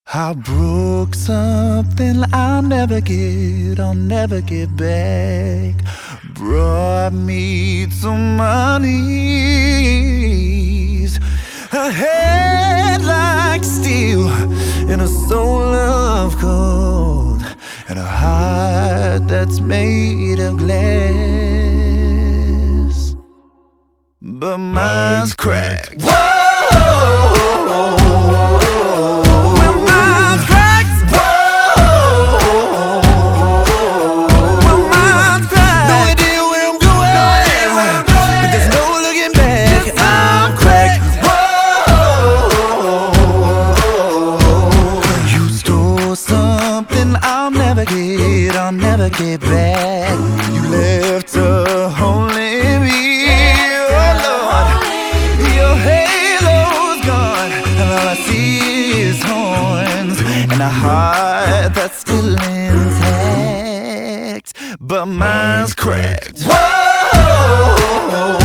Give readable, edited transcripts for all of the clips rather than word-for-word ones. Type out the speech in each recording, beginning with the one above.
I broke something I'll never get back. Brought me to my knees. A head like steel and a soul of gold, and a heart that's made of glass. But mine's cracked. Whoa! I'll never get back. You left a hole in me, oh Lord. Your halo's gone, and all I see is horns, and a heart that's still intact, but mine's cracked. Whoa!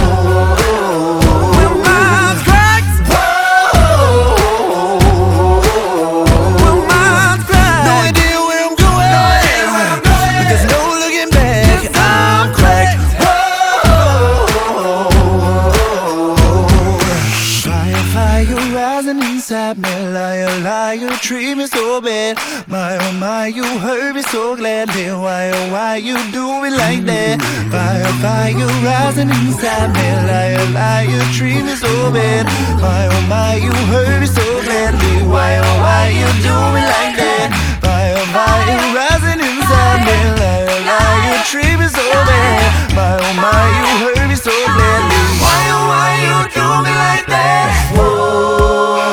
Inside me, liar, liar, treat me so bad. My, oh my, you hurt me so gladly. Why, oh why, you do me like that? Fire, fire, rising inside me, liar, liar, treat me so bad. My, oh my, you hurt me so gladly. Why, oh why, you do me like that? Fire, fire, rising inside me, liar, liar, treat me so bad. My, oh my, you hurt me so gladly. Why, oh why, you do me like that? Whoa.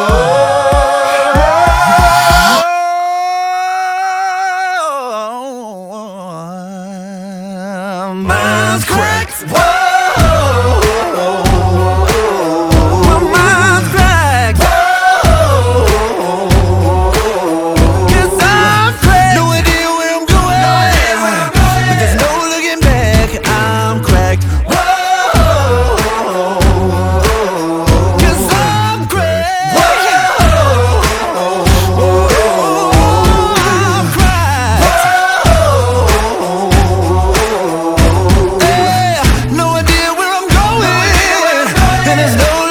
Mine's cracked. Whoa. Mine's cracked. Whoa. 'Cause I'm cracked. No idea where I'm going, but there's no looking back. I'm cracked. Whoa. 'Cause I'm cracked. I'm cracked. No idea where I'm going, and there's no